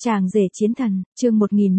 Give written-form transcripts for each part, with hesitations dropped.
Chàng rể chiến thần, chương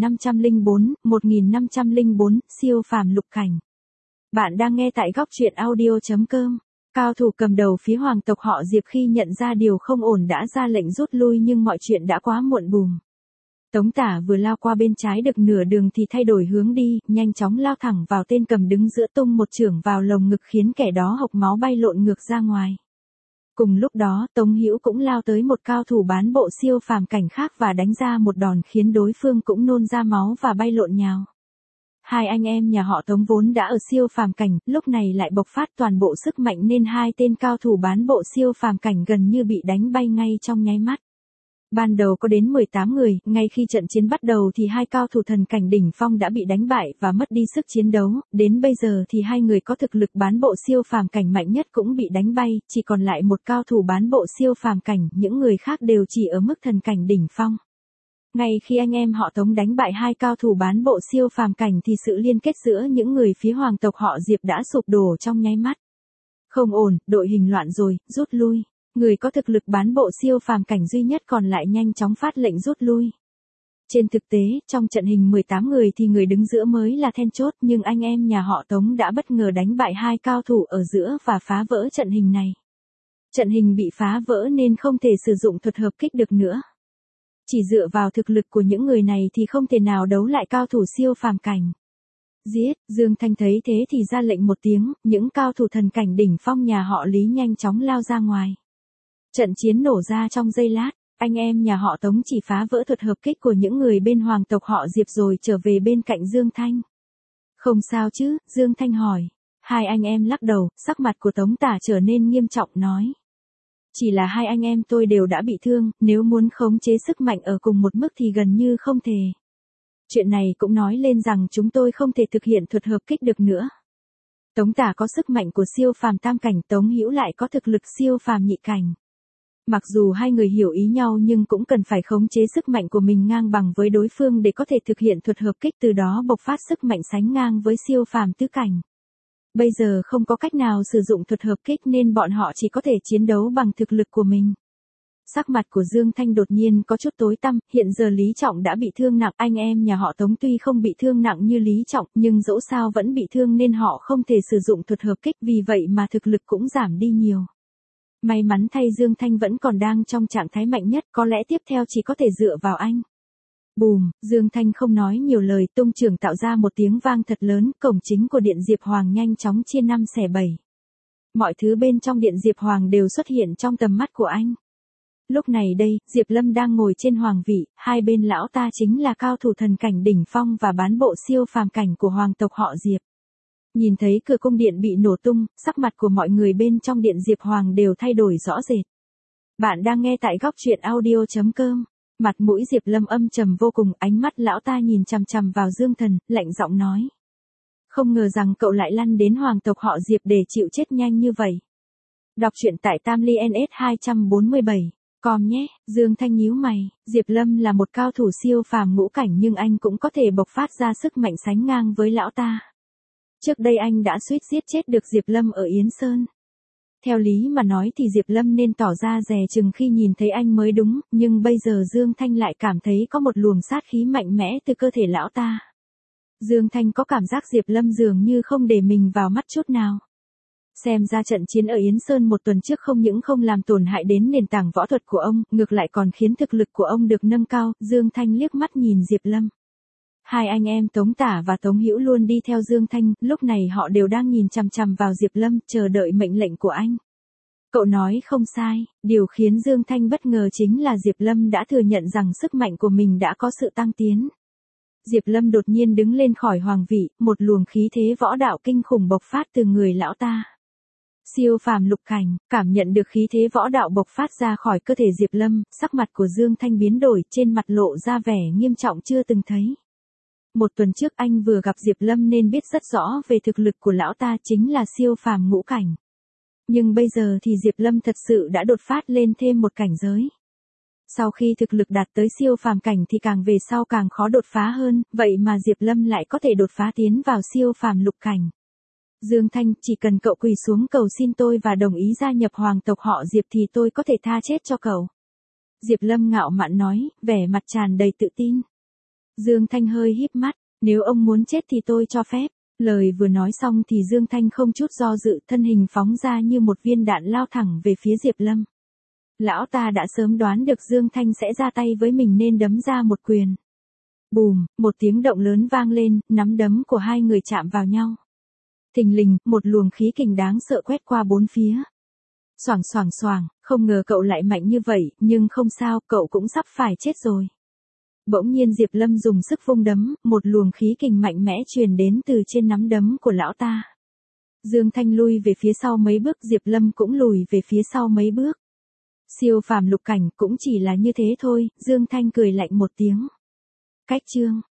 1504, siêu phàm lục cảnh. Bạn đang nghe tại góc truyện audio.com. Cao thủ cầm đầu phía hoàng tộc họ Diệp khi nhận ra điều không ổn đã ra lệnh rút lui nhưng mọi chuyện đã quá muộn bùm. Tống Tả vừa lao qua bên trái được nửa đường thì thay đổi hướng đi, nhanh chóng lao thẳng vào tên cầm đứng giữa tung một chưởng vào lồng ngực khiến kẻ đó hộc máu bay lộn ngược ra ngoài. Cùng lúc đó, Tống Hữu cũng lao tới một cao thủ bán bộ siêu phàm cảnh khác và đánh ra một đòn khiến đối phương cũng nôn ra máu và bay lộn nhào. Hai anh em nhà họ Tống vốn đã ở siêu phàm cảnh, lúc này lại bộc phát toàn bộ sức mạnh nên hai tên cao thủ bán bộ siêu phàm cảnh gần như bị đánh bay ngay trong nháy mắt. Ban đầu có đến 18 người, ngay khi trận chiến bắt đầu thì hai cao thủ thần cảnh đỉnh phong đã bị đánh bại và mất đi sức chiến đấu, đến bây giờ thì hai người có thực lực bán bộ siêu phàm cảnh mạnh nhất cũng bị đánh bay, chỉ còn lại một cao thủ bán bộ siêu phàm cảnh, những người khác đều chỉ ở mức thần cảnh đỉnh phong. Ngay khi anh em họ Tống đánh bại hai cao thủ bán bộ siêu phàm cảnh thì sự liên kết giữa những người phía hoàng tộc họ Diệp đã sụp đổ trong nháy mắt. Không ổn, đội hình loạn rồi, rút lui. Người có thực lực bán bộ siêu phàm cảnh duy nhất còn lại nhanh chóng phát lệnh rút lui. Trên thực tế, trong trận hình 18 người thì người đứng giữa mới là then chốt nhưng anh em nhà họ Tống đã bất ngờ đánh bại hai cao thủ ở giữa và phá vỡ trận hình này. Trận hình bị phá vỡ nên không thể sử dụng thuật hợp kích được nữa. Chỉ dựa vào thực lực của những người này thì không thể nào đấu lại cao thủ siêu phàm cảnh. Giết, Dương Thanh thấy thế thì ra lệnh một tiếng, những cao thủ thần cảnh đỉnh phong nhà họ Lý nhanh chóng lao ra ngoài. Trận chiến nổ ra trong giây lát, anh em nhà họ Tống chỉ phá vỡ thuật hợp kích của những người bên hoàng tộc họ Diệp rồi trở về bên cạnh Dương Thanh. Không sao chứ, Dương Thanh hỏi. Hai anh em lắc đầu, sắc mặt của Tống Tả trở nên nghiêm trọng nói. Chỉ là hai anh em tôi đều đã bị thương, nếu muốn khống chế sức mạnh ở cùng một mức thì gần như không thể. Chuyện này cũng nói lên rằng chúng tôi không thể thực hiện thuật hợp kích được nữa. Tống Tả có sức mạnh của siêu phàm tam cảnh, Tống Hữu lại có thực lực siêu phàm nhị cảnh. Mặc dù hai người hiểu ý nhau nhưng cũng cần phải khống chế sức mạnh của mình ngang bằng với đối phương để có thể thực hiện thuật hợp kích từ đó bộc phát sức mạnh sánh ngang với siêu phàm tứ cảnh. Bây giờ không có cách nào sử dụng thuật hợp kích nên bọn họ chỉ có thể chiến đấu bằng thực lực của mình. Sắc mặt của Dương Thanh đột nhiên có chút tối tăm, hiện giờ Lý Trọng đã bị thương nặng, anh em nhà họ Tống tuy không bị thương nặng như Lý Trọng nhưng dẫu sao vẫn bị thương nên họ không thể sử dụng thuật hợp kích vì vậy mà thực lực cũng giảm đi nhiều. May mắn thay Dương Thanh vẫn còn đang trong trạng thái mạnh nhất, có lẽ tiếp theo chỉ có thể dựa vào anh. Bùm, Dương Thanh không nói nhiều lời, tung chưởng tạo ra một tiếng vang thật lớn, cổng chính của Điện Diệp Hoàng nhanh chóng chia 5 xẻ 7. Mọi thứ bên trong Điện Diệp Hoàng đều xuất hiện trong tầm mắt của anh. Lúc này đây, Diệp Lâm đang ngồi trên hoàng vị, hai bên lão ta chính là cao thủ thần cảnh đỉnh phong và bán bộ siêu phàm cảnh của hoàng tộc họ Diệp. Nhìn thấy cửa cung điện bị nổ tung, sắc mặt của mọi người bên trong Điện Diệp Hoàng đều thay đổi rõ rệt. Bạn đang nghe tại góc truyện audio.com. Mặt mũi Diệp Lâm âm trầm vô cùng, ánh mắt lão ta nhìn chằm chằm vào Dương Thần, lạnh giọng nói. Không ngờ rằng cậu lại lăn đến hoàng tộc họ Diệp để chịu chết nhanh như vậy. Đọc truyện tại Tamily NS 247. Com nhé, Dương Thanh nhíu mày, Diệp Lâm là một cao thủ siêu phàm ngũ cảnh nhưng anh cũng có thể bộc phát ra sức mạnh sánh ngang với lão ta. Trước đây anh đã suýt giết chết được Diệp Lâm ở Yến Sơn. Theo lý mà nói thì Diệp Lâm nên tỏ ra dè chừng khi nhìn thấy anh mới đúng, nhưng bây giờ Dương Thanh lại cảm thấy có một luồng sát khí mạnh mẽ từ cơ thể lão ta. Dương Thanh có cảm giác Diệp Lâm dường như không để mình vào mắt chút nào. Xem ra trận chiến ở Yến Sơn một tuần trước không những không làm tổn hại đến nền tảng võ thuật của ông, ngược lại còn khiến thực lực của ông được nâng cao. Dương Thanh liếc mắt nhìn Diệp Lâm. Hai anh em Tống Tả và Tống Hữu luôn đi theo Dương Thanh, lúc này họ đều đang nhìn chằm chằm vào Diệp Lâm, chờ đợi mệnh lệnh của anh. Cậu nói không sai, điều khiến Dương Thanh bất ngờ chính là Diệp Lâm đã thừa nhận rằng sức mạnh của mình đã có sự tăng tiến. Diệp Lâm đột nhiên đứng lên khỏi hoàng vị, một luồng khí thế võ đạo kinh khủng bộc phát từ người lão ta. Siêu phàm lục cảnh, cảm nhận được khí thế võ đạo bộc phát ra khỏi cơ thể Diệp Lâm, sắc mặt của Dương Thanh biến đổi, trên mặt lộ ra vẻ nghiêm trọng chưa từng thấy. Một tuần trước anh vừa gặp Diệp Lâm nên biết rất rõ về thực lực của lão ta chính là siêu phàm ngũ cảnh. Nhưng bây giờ thì Diệp Lâm thật sự đã đột phát lên thêm một cảnh giới. Sau khi thực lực đạt tới siêu phàm cảnh thì càng về sau càng khó đột phá hơn, vậy mà Diệp Lâm lại có thể đột phá tiến vào siêu phàm lục cảnh. Dương Thanh, chỉ cần cậu quỳ xuống cầu xin tôi và đồng ý gia nhập hoàng tộc họ Diệp thì tôi có thể tha chết cho cậu. Diệp Lâm ngạo mạn nói, vẻ mặt tràn đầy tự tin. Dương Thanh hơi híp mắt, nếu ông muốn chết thì tôi cho phép. Lời vừa nói xong thì Dương Thanh không chút do dự, thân hình phóng ra như một viên đạn lao thẳng về phía Diệp Lâm. Lão ta đã sớm đoán được Dương Thanh sẽ ra tay với mình nên đấm ra một quyền. Bùm, một tiếng động lớn vang lên, nắm đấm của hai người chạm vào nhau. Thình lình, một luồng khí kình đáng sợ quét qua bốn phía. Xoảng xoảng xoảng, không ngờ cậu lại mạnh như vậy, nhưng không sao, cậu cũng sắp phải chết rồi. Bỗng nhiên Diệp Lâm dùng sức vung đấm, một luồng khí kình mạnh mẽ truyền đến từ trên nắm đấm của lão ta. Dương Thanh lui về phía sau mấy bước, Diệp Lâm cũng lùi về phía sau mấy bước. Siêu phàm lục cảnh cũng chỉ là như thế thôi, Dương Thanh cười lạnh một tiếng. Cách chương